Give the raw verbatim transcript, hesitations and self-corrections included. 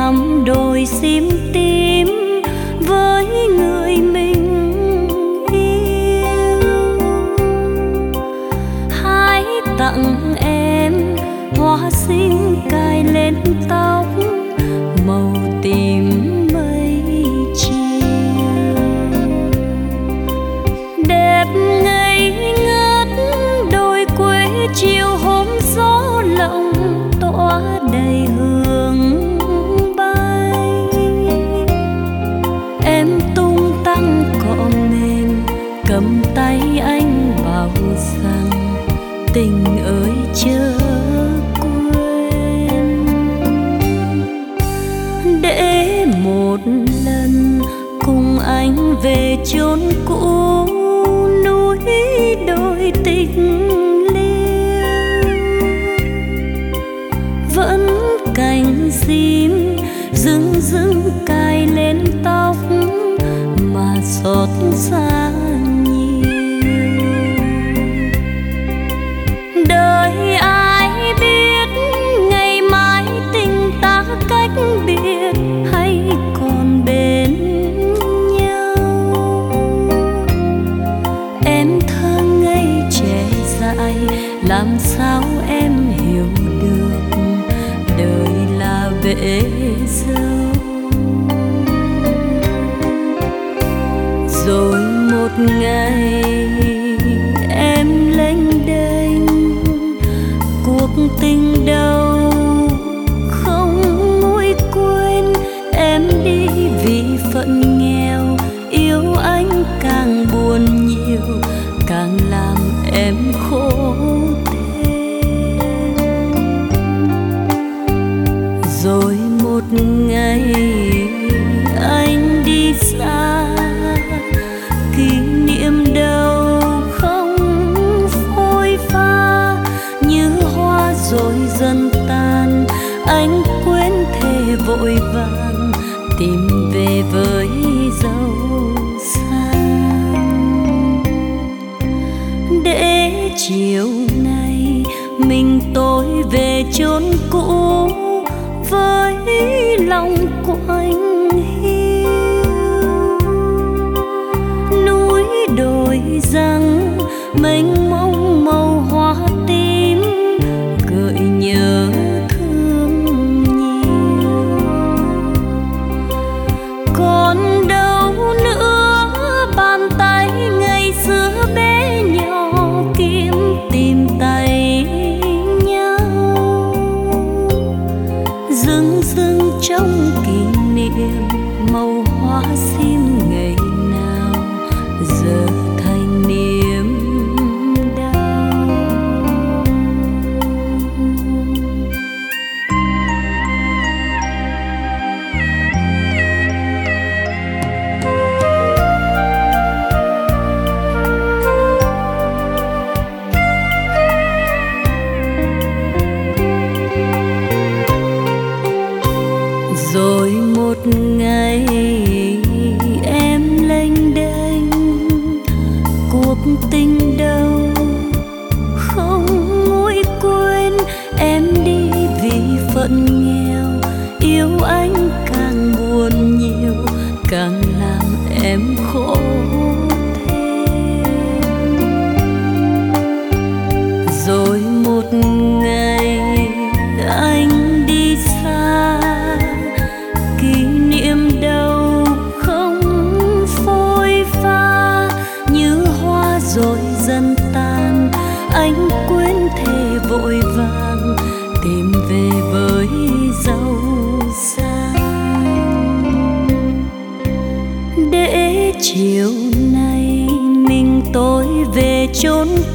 ngắm đồi sim tím với người mình yêu. Hãy tặng em hoa xinh cài lên tóc màu tím mây chiều, đẹp ngây ngất đôi quê chiều hôm gió lộng tỏa đầy hương bay. Em tung tăng cọ mềm cầm tay anh bảo rằng tình ơi chớ quên, để một lần cùng anh về chốn cũ núi đồi tình liêu. Vẫn cành sim rưng rưng cài lên tóc mà xót xa nhiều. Đời ai biết ngày mai tình ta cách biệt hay còn bên nhau. Em thơ ngây trẻ dại làm sao em hiểu được đời là bể dâu. Rồi một ngày em lênh đênh cuộc tình đâu không nguôi quên. Em đi vì phận nghèo yêu anh càng buồn nhiều càng làm em khổ thêm. Rồi một ngày anh đi xa kỷ niệm đâu không phôi pha như hoa rồi dần tan. Anh quên thề vội vàng tìm về với dấu sang, để chiều nay mình tôi về chốn cũ với lòng quạnh hiu. Núi đồi rằng mênh mông màu hoa tím gợi nhớ thương nhiều. Còn đâu nữa bàn tay ngày xưa bé nhỏ kiếm tìm tay nhau. Dưng dưng trong kỷ niệm màu hoa sim ngày nào giờ thành niềm đau. Rồi một ngày em lênh đênh cuộc tình đâu không nguôi quên. Em đi vì phận nghèo yêu anh càng buồn nhiều càng làm em khổ thêm. Rồi một ngày anh đi xa kỷ niệm đâu không phôi pha như hoa rồi dần tan. Anh quên thề vội vàng tìm về với dấu sang, để chiều nay mình tôi về chốn